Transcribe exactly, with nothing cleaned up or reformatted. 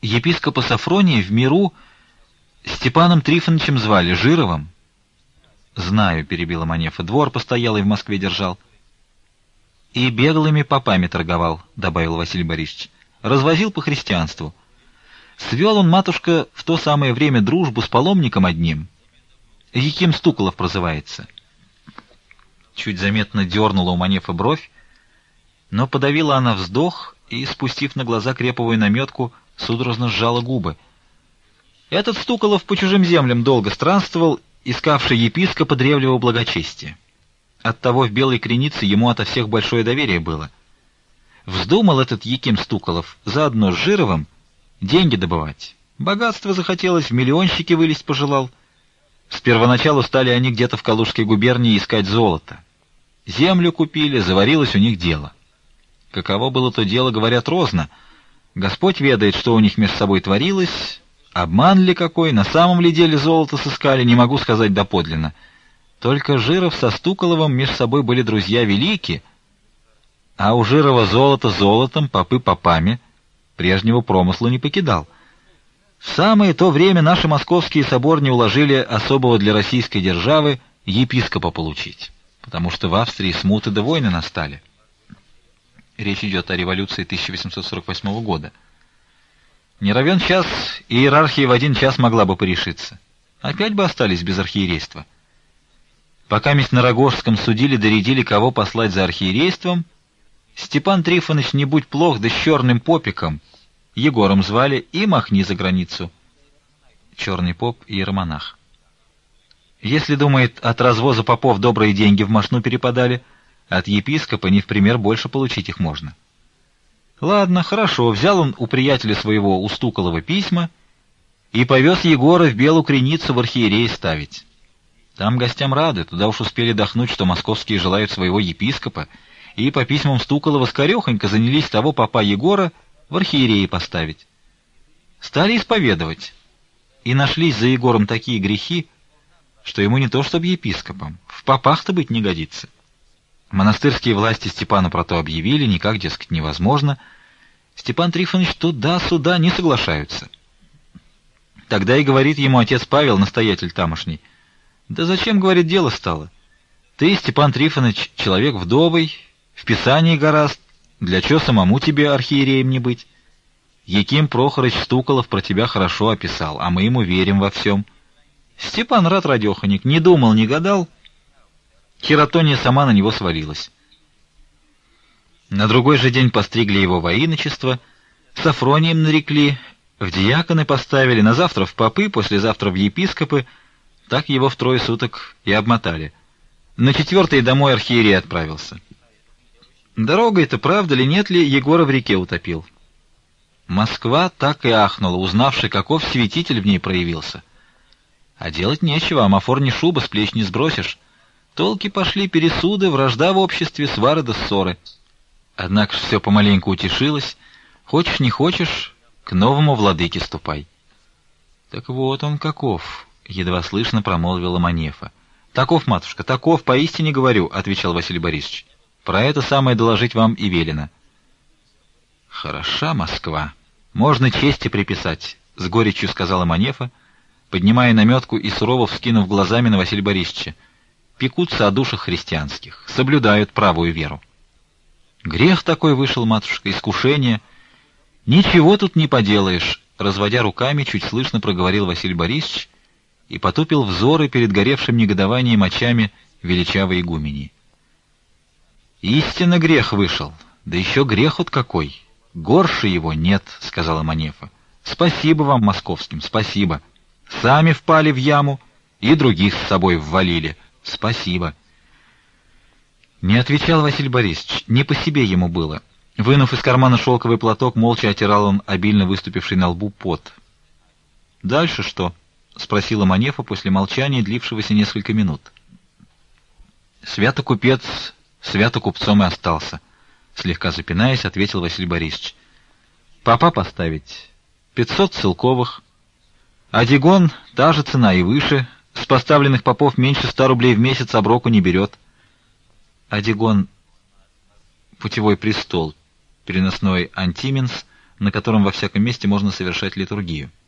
епископа Сафрония в миру Степаном Трифоновичем звали, Жировым. Знаю, перебила Манефа, двор постоялый в Москве держал. И беглыми попами торговал, добавил Василий Борисович. Развозил по христианству. Свел он, матушка, в то самое время дружбу с паломником одним. Яким Стуколов прозывается. Чуть заметно дернула у Манефы бровь, но подавила она вздох и, спустив на глаза креповую наметку, судорожно сжала губы. Этот Стуколов по чужим землям долго странствовал, искавший епископа древнего благочестия. Оттого в Белой Кренице ему ото всех большое доверие было. Вздумал этот Яким Стуколов заодно с Жировым деньги добывать. Богатство захотелось, в миллионщики вылезть пожелал. С первоначалу стали они где-то в Калужской губернии искать золото. Землю купили, заварилось у них дело. Каково было то дело, говорят, розно. Господь ведает, что у них между собой творилось. Обман ли какой, на самом ли деле золото сыскали, не могу сказать доподлинно. Только Жиров со Стуколовым между собой были друзья велики, а у Жирова золото золотом, попы попами, прежнего промысла не покидал. В самое то время наши московские соборни уложили особого для российской державы епископа получить, потому что в Австрии смуты да войны настали. Речь идет о революции тысяча восемьсот сорок восьмого года. Не равен час, иерархия в один час могла бы порешиться. Опять бы остались без архиерейства. Пока месть на Рогожском судили, доредили, кого послать за архиерейством, Степан Трифонович, не будь плох, да с черным попиком, Егором звали, и махни за границу. Черный поп — иеромонах. Если, думает, от развоза попов добрые деньги в мошну перепадали, от епископа не в пример больше получить их можно. Ладно, хорошо, взял он у приятеля своего, у Стуколова, письма и повез Егора в Белую Креницу в архиерей ставить. Там гостям рады, туда уж успели дохнуть, что московские желают своего епископа, и по письмам Стуколова скорехонько занялись того попа Егора в архиереи поставить. Стали исповедовать, и нашлись за Егором такие грехи, что ему не то чтобы епископом, в попах-то быть не годится. Монастырские власти Степану про то объявили, никак, дескать, невозможно. Степан Трифонович туда-сюда не соглашаются. Тогда и говорит ему отец Павел, настоятель тамошний: «Да зачем, — говорит, — дело стало? Ты, Степан Трифонович, человек вдовый, в Писании гораст, для чего самому тебе архиереем не быть? Яким Прохорыч Стуколов про тебя хорошо описал, а мы ему верим во всем». Степан рад радеханик, не думал, не гадал. Хератония сама на него свалилась. На другой же день постригли его во иночество, Сафронием нарекли, в диаконы поставили, на завтра в попы, послезавтра в епископы, так его в трое суток и обмотали. На четвертый домой архиерей отправился. Дорогой-то, правда ли, нет ли, Егора в реке утопил. Москва так и ахнула, узнавши, каков святитель в ней проявился. А делать нечего, амафор не шуба, с плеч не сбросишь. Толки пошли, пересуды, вражда в обществе, свары да ссоры. Однако ж все помаленьку утешилось. Хочешь, не хочешь, к новому владыке ступай. Так вот он каков, — едва слышно промолвила Манефа. Таков, матушка, таков, поистине говорю, — отвечал Василий Борисович. Про это самое доложить вам и велено. Хороша Москва. Можно чести приписать, — с горечью сказала Манефа, поднимая наметку и сурово вскинув глазами на Василия Борисовича. Пекутся о душах христианских, соблюдают правую веру. Грех такой вышел, матушка, искушение. Ничего тут не поделаешь, — разводя руками, чуть слышно проговорил Василий Борисович и потупил взоры перед горевшим негодованием очами величавой игуменьи. Истинно грех вышел, да еще грех от какой. Горше его нет, — сказала Манефа. Спасибо вам, московским, спасибо. Сами впали в яму и других с собой ввалили. Спасибо. Не отвечал Василий Борисович, не по себе ему было. Вынув из кармана шелковый платок, молча отирал он обильно выступивший на лбу пот. «Дальше что?» — спросила Манефа после молчания, длившегося несколько минут. «Свято купец, свято купцом и остался», — слегка запинаясь, ответил Василий Борисович. «Попа поставить пятьсот целковых, а Дигон — та же цена и выше, с поставленных попов меньше ста рублей в месяц оброку не берет». «Адигон — путевой престол, переносной антименс, на котором во всяком месте можно совершать литургию.